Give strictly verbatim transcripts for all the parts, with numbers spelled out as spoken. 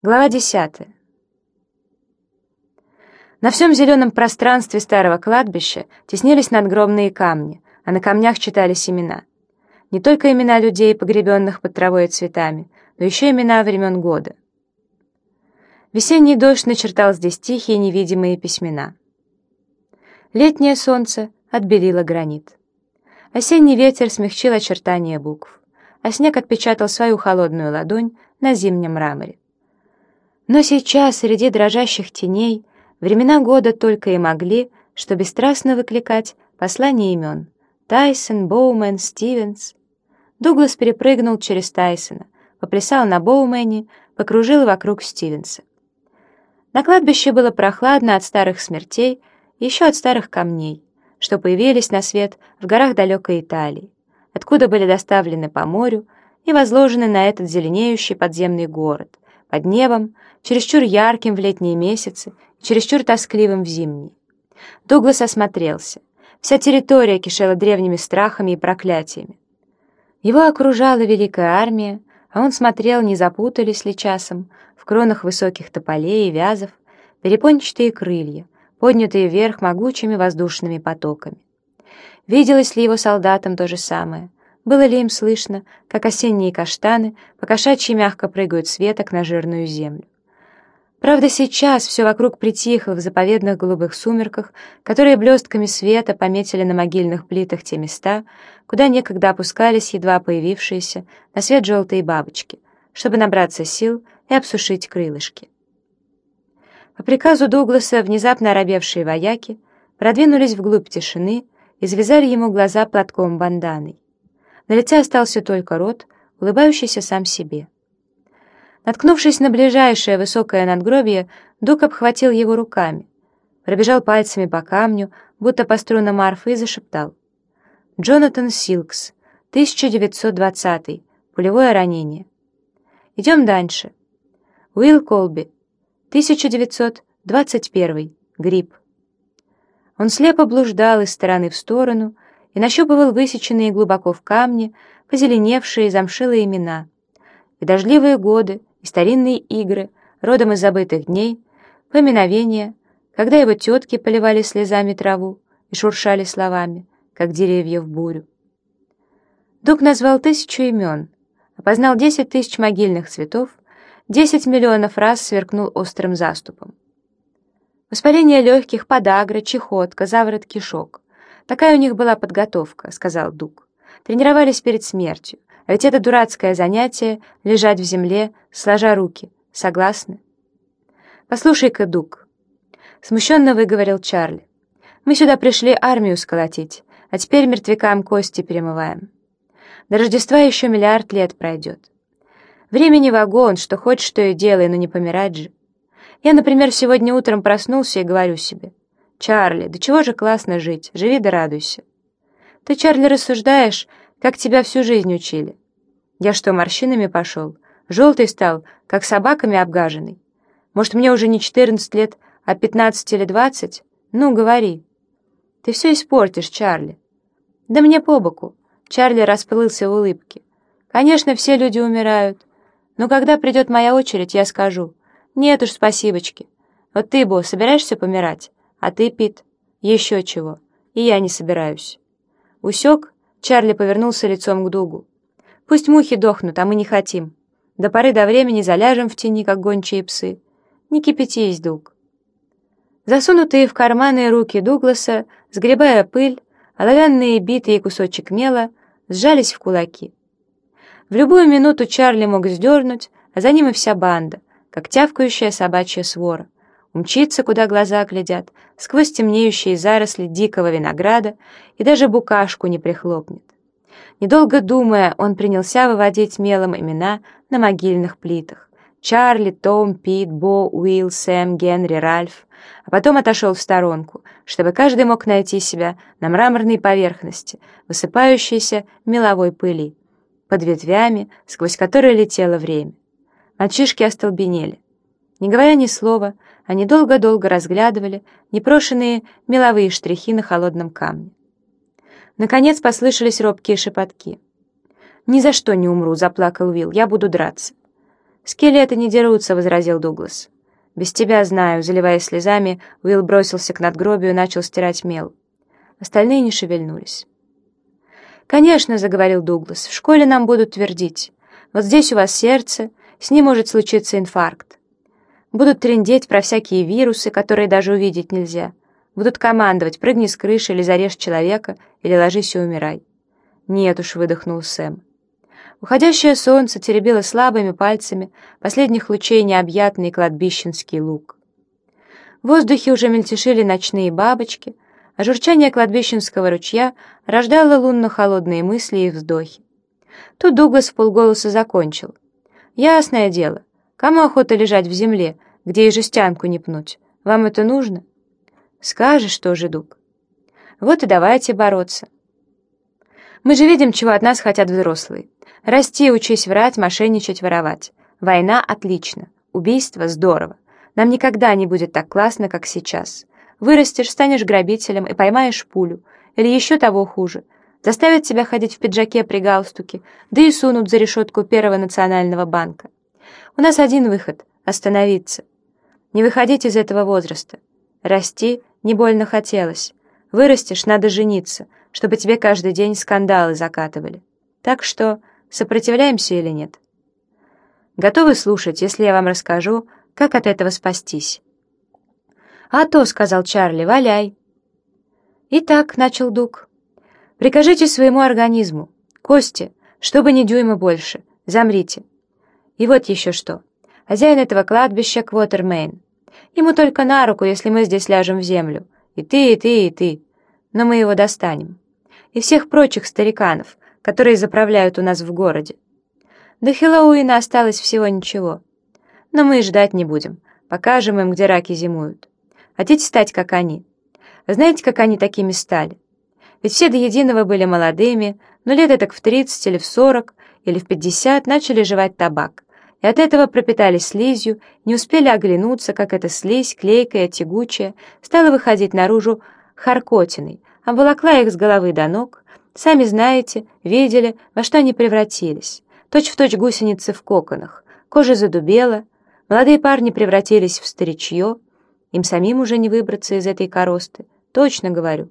Глава десятая. На всем зеленом пространстве старого кладбища теснились надгробные камни, а на камнях читались имена. Не только имена людей, погребенных под травой и цветами, но еще имена времен года. Весенний дождь начертал здесь тихие невидимые письмена. Летнее солнце отбелило гранит. Осенний ветер смягчил очертания букв, а снег отпечатал свою холодную ладонь на зимнем мраморе. Но сейчас, среди дрожащих теней, времена года только и могли, что бесстрастно выкликать послания имен. Тайсон, Боумен, Стивенс. Дуглас перепрыгнул через Тайсона, поплясал на Боумене, покружил вокруг Стивенса. На кладбище было прохладно от старых смертей, еще от старых камней, что появились на свет в горах далекой Италии, откуда были доставлены по морю и возложены на этот зеленеющий подземный город, под небом, чересчур ярким в летние месяцы, чересчур тоскливым в зимние. Дуглас осмотрелся. Вся территория кишела древними страхами и проклятиями. Его окружала великая армия, а он смотрел, не запутались ли часом в кронах высоких тополей и вязов перепончатые крылья, поднятые вверх могучими воздушными потоками. Виделось ли его солдатам то же самое? Было ли им слышно, как осенние каштаны по-кошачьи мягко прыгают с веток на жирную землю? Правда, сейчас все вокруг притихло в заповедных голубых сумерках, которые блестками света пометили на могильных плитах те места, куда некогда опускались едва появившиеся на свет желтые бабочки, чтобы набраться сил и обсушить крылышки. По приказу Дугласа внезапно оробевшие вояки продвинулись вглубь тишины и завязали ему глаза платком-банданой. На лице остался только рот, улыбающийся сам себе. Наткнувшись на ближайшее высокое надгробие, Дуг обхватил его руками, пробежал пальцами по камню, будто по струнам арфы, и зашептал. «Джонатан Силкс, тысяча девятьсот двадцатый, пулевое ранение. Идем дальше. Уилл Колби, тысяча девятьсот двадцать первый, грипп». Он слепо блуждал из стороны в сторону и нащупывал высеченные глубоко в камне, позеленевшие замшилые имена, и дождливые годы, и старинные игры, родом из забытых дней, поминовения, когда его тетки поливали слезами траву и шуршали словами, как деревья в бурю. Дуг назвал тысячу имен, опознал десять тысяч могильных цветов, десять миллионов раз сверкнул острым заступом. Воспаление легких, подагра, чехотка, заворот кишок. Такая у них была подготовка, сказал Дуг. Тренировались перед смертью. А ведь это дурацкое занятие — лежать в земле, сложа руки. Согласны? «Послушай-ка, Дуг», — смущенно выговорил Чарли, «мы сюда пришли армию сколотить, а теперь мертвякам кости перемываем. До Рождества еще миллиард лет пройдет. Времени вагон, что хочешь, что и делай, но не помирать же. Я, например, сегодня утром проснулся и говорю себе: Чарли, да чего же классно жить, живи да радуйся. Ты, Чарли, рассуждаешь, как тебя всю жизнь учили. Я что, морщинами пошел? Желтый стал, как собаками обгаженный? Может, мне уже не четырнадцать лет, а пятнадцать или двадцать? Ну, говори. Ты все испортишь, Чарли. Да мне по боку. Чарли расплылся в улыбке. Конечно, все люди умирают. Но когда придет моя очередь, я скажу: нет уж, спасибочки. Вот ты, Бо, собираешься помирать? А ты, Пит, еще чего. И я не собираюсь. Усек? Чарли повернулся лицом к Дугу. «Пусть мухи дохнут, а мы не хотим. До поры до времени заляжем в тени, как гончие псы. Не кипятись, Дуг». Засунутые в карманы руки Дугласа, сгребая пыль, оловянные биты и кусочек мела, сжались в кулаки. В любую минуту Чарли мог сдернуть, а за ним и вся банда, как тявкающая собачья свора, умчится, куда глаза глядят, сквозь темнеющие заросли дикого винограда, и даже букашку не прихлопнет. Недолго думая, он принялся выводить мелом имена на могильных плитах. Чарли, Том, Пит, Бо, Уилл, Сэм, Генри, Ральф. А потом отошел в сторонку, чтобы каждый мог найти себя на мраморной поверхности, высыпающейся меловой пыли, под ветвями, сквозь которые летело время. Мальчишки остолбенели. Не говоря ни слова, они долго-долго разглядывали непрошенные меловые штрихи на холодном камне. Наконец послышались робкие шепотки. «Ни за что не умру», — заплакал Уилл, — «я буду драться». «Скелеты не дерутся», — возразил Дуглас. «Без тебя знаю», — заливаясь слезами, Уилл бросился к надгробию и начал стирать мел. Остальные не шевельнулись. «Конечно», — заговорил Дуглас, — «в школе нам будут твердить. Вот здесь у вас сердце, с ним может случиться инфаркт. Будут трындеть про всякие вирусы, которые даже увидеть нельзя. Будут командовать: прыгни с крыши или зарежь человека, или ложись и умирай». «Нет уж», — выдохнул Сэм. Уходящее солнце теребило слабыми пальцами последних лучей необъятный кладбищенский луг. В воздухе уже мельтешили ночные бабочки, а журчание кладбищенского ручья рождало лунно-холодные мысли и вздохи. Тут Дуглас вполголоса закончил. «Ясное дело, кому охота лежать в земле, где и жестянку не пнуть? Вам это нужно?» «Скажешь тоже, Дуг. Вот и давайте бороться. Мы же видим, чего от нас хотят взрослые. Расти, учись врать, мошенничать, воровать. Война — отлично. Убийство — здорово. Нам никогда не будет так классно, как сейчас. Вырастешь, станешь грабителем и поймаешь пулю. Или еще того хуже. Заставят тебя ходить в пиджаке при галстуке, да и сунут за решетку Первого национального банка. У нас один выход — остановиться. Не выходить из этого возраста. Расти не больно хотелось. Вырастешь — надо жениться, чтобы тебе каждый день скандалы закатывали. Так что сопротивляемся или нет? Готовы слушать, если я вам расскажу, как от этого спастись?» «А то», — сказал Чарли, — «валяй». «Итак», — начал Дуг, — «прикажите своему организму, кости, чтобы ни дюйма больше, замрите. И вот еще что. Хозяин этого кладбища — Квотермейн. Ему только на руку, если мы здесь ляжем в землю. И ты, и ты, и ты. Но мы его достанем. И всех прочих стариканов, которые заправляют у нас в городе. До Хэллоуина осталось всего ничего. Но мы и ждать не будем. Покажем им, где раки зимуют. Хотите стать, как они? Знаете, как они такими стали? Ведь все до единого были молодыми, но лет так в тридцать или в сорок, или в пятьдесят начали жевать табак. И от этого пропитались слизью, не успели оглянуться, как эта слизь, клейкая, тягучая, стала выходить наружу харкотиной, обволокла их с головы до ног. Сами знаете, видели, во что они превратились. Точь-в-точь гусеницы в коконах. Кожа задубела, молодые парни превратились в старичье. Им самим уже не выбраться из этой коросты. Точно говорю.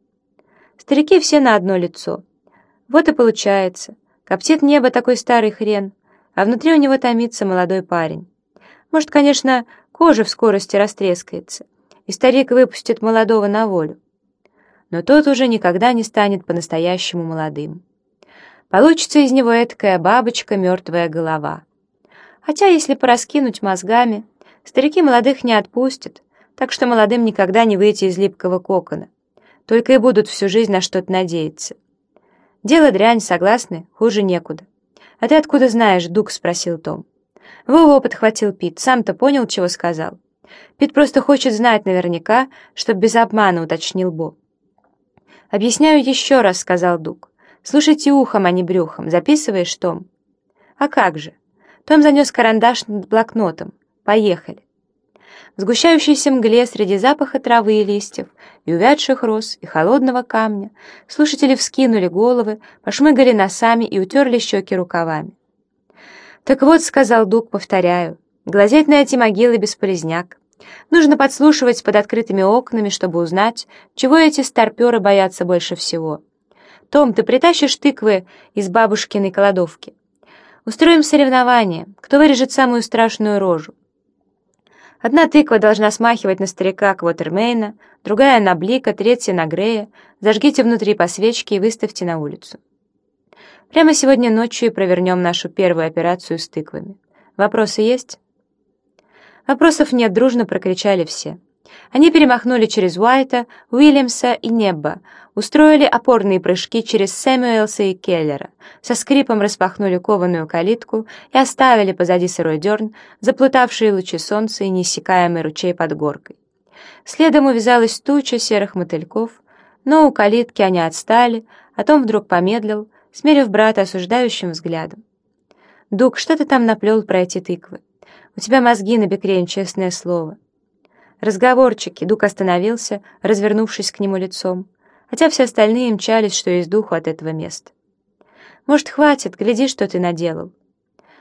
Старики все на одно лицо. Вот и получается. Коптит небо такой старый хрен, а внутри у него томится молодой парень. Может, конечно, кожа в скорости растрескается, и старик выпустит молодого на волю. Но тот уже никогда не станет по-настоящему молодым. Получится из него эткая бабочка, мертвая голова. Хотя, если пораскинуть мозгами, старики молодых не отпустят, так что молодым никогда не выйти из липкого кокона. Только и будут всю жизнь на что-то надеяться. Дело дрянь, согласны? Хуже некуда. «А ты откуда знаешь, Дуг?» — спросил Том. «Во-во», — подхватил Пит, — «сам-то понял, чего сказал?» Пит просто хочет знать наверняка, чтоб без обмана, уточнил Бо. «Объясняю еще раз», — сказал Дуг. «Слушайте ухом, а не брюхом. Записываешь, Том?» «А как же?» Том занес карандаш над блокнотом. «Поехали». В сгущающейся мгле среди запаха травы и листьев, и увядших роз, и холодного камня слушатели вскинули головы, пошмыгали носами и утерли щеки рукавами. «Так вот», — сказал Дуг, — «повторяю, глазеть на эти могилы бесполезняк. Нужно подслушивать под открытыми окнами, чтобы узнать, чего эти старперы боятся больше всего. Том, ты притащишь тыквы из бабушкиной кладовки. Устроим соревнование, кто вырежет самую страшную рожу. Одна тыква должна смахивать на старика Квотермейна, другая — на Блика, третья — на Грея. Зажгите внутри по свечке и выставьте на улицу. Прямо сегодня ночью и провернем нашу первую операцию с тыквами. Вопросы есть?» «Вопросов нет», — дружно прокричали все. Они перемахнули через Уайта, Уильямса и Небба, устроили опорные прыжки через Сэмюэлса и Келлера, со скрипом распахнули кованую калитку и оставили позади сырой дерн, заплутавшие лучи солнца и неиссякаемый ручей под горкой. Следом увязалась туча серых мотыльков, но у калитки они отстали, а Том вдруг помедлил, смерив брата осуждающим взглядом. «Дуг, что ты там наплел про эти тыквы? У тебя мозги на бекрень, честное слово». «Разговорчики», — Дуг остановился, развернувшись к нему лицом, хотя все остальные мчались, что есть духу от этого места. «Может, хватит, гляди, что ты наделал».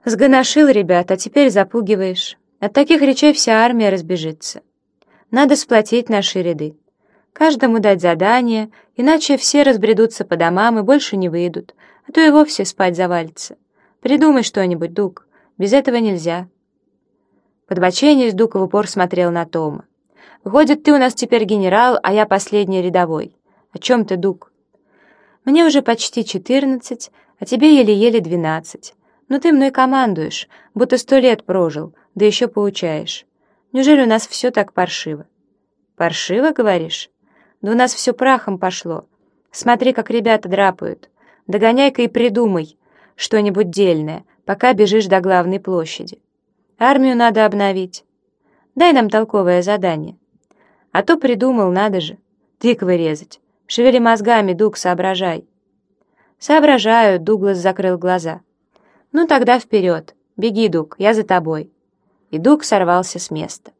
Сгоношил ребят, а теперь запугиваешь. От таких речей вся армия разбежится. Надо сплотить наши ряды. Каждому дать задание, иначе все разбредутся по домам и больше не выйдут, а то и вовсе спать завалится. Придумай что-нибудь, Дуг, без этого нельзя». Подбоченясь, Дуг в упор смотрел на Тома. «Выходит, ты у нас теперь генерал, а я последний рядовой. О чем ты, Дуг?» «Мне уже почти четырнадцать, а тебе еле-еле двенадцать. Но ты мной командуешь, будто сто лет прожил, да еще поучаешь. Неужели у нас все так паршиво?» «Паршиво, говоришь? Да у нас все прахом пошло. Смотри, как ребята драпают. Догоняй-ка и придумай что-нибудь дельное, пока бежишь до главной площади. Армию надо обновить. Дай нам толковое задание. А то придумал, надо же, тыквы резать. Шевели мозгами, Дуг, соображай». «Соображаю», — Дуглас закрыл глаза. «Ну тогда вперед. Беги, Дуг, я за тобой». И Дуг сорвался с места.